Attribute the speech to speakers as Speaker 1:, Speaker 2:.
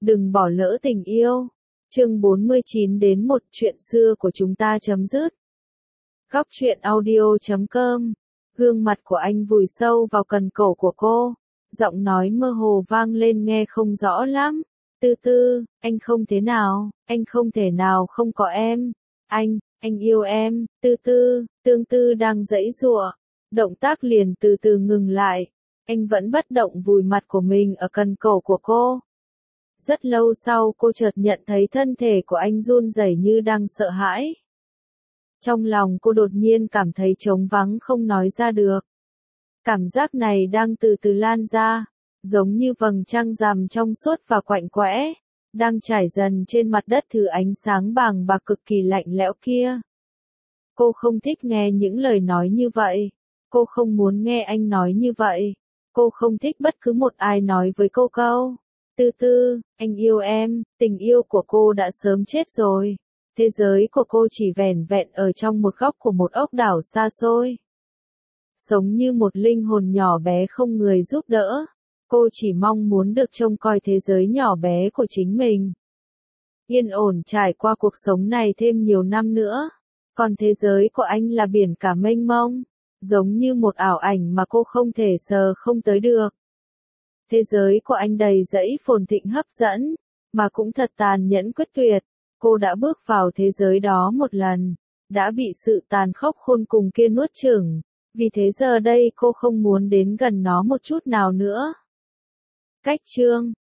Speaker 1: Đừng bỏ lỡ tình yêu. Chương 49 đến một chuyện xưa của chúng ta chấm dứt. Góc truyện audio.com. Gương mặt của anh vùi sâu vào cần cổ của cô. Giọng nói mơ hồ vang lên nghe không rõ lắm. Tư tư, anh không thế nào, anh không thể nào không có em. Anh yêu em, tư tư, tương tư đang giãy giụa. Động tác liền từ từ ngừng lại. Anh vẫn bất động vùi mặt của mình ở cần cổ của cô. Rất lâu sau cô chợt nhận thấy thân thể của anh run rẩy như đang sợ hãi. Trong lòng cô đột nhiên cảm thấy trống vắng không nói ra được. Cảm giác này đang từ từ lan ra, giống như vầng trăng rằm trong suốt và quạnh quẽ, đang trải dần trên mặt đất thứ ánh sáng bàng bạc cực kỳ lạnh lẽo kia. Cô không thích nghe những lời nói như vậy. Cô không muốn nghe anh nói như vậy. Cô không thích bất cứ một ai nói với cô câu. Tư tư, anh yêu em, tình yêu của cô đã sớm chết rồi. Thế giới của cô chỉ vẻn vẹn ở trong một góc của một ốc đảo xa xôi. Sống như một linh hồn nhỏ bé không người giúp đỡ. Cô chỉ mong muốn được trông coi thế giới nhỏ bé của chính mình. Yên ổn trải qua cuộc sống này thêm nhiều năm nữa. Còn thế giới của anh là biển cả mênh mông. Giống như một ảo ảnh mà cô không thể sờ không tới được. Thế giới của anh đầy dẫy phồn thịnh hấp dẫn, mà cũng thật tàn nhẫn quyết tuyệt. Cô đã bước vào thế giới đó một lần, đã bị sự tàn khốc khôn cùng kia nuốt chửng. Vì thế giờ đây cô không muốn đến gần nó một chút nào nữa. Cách chương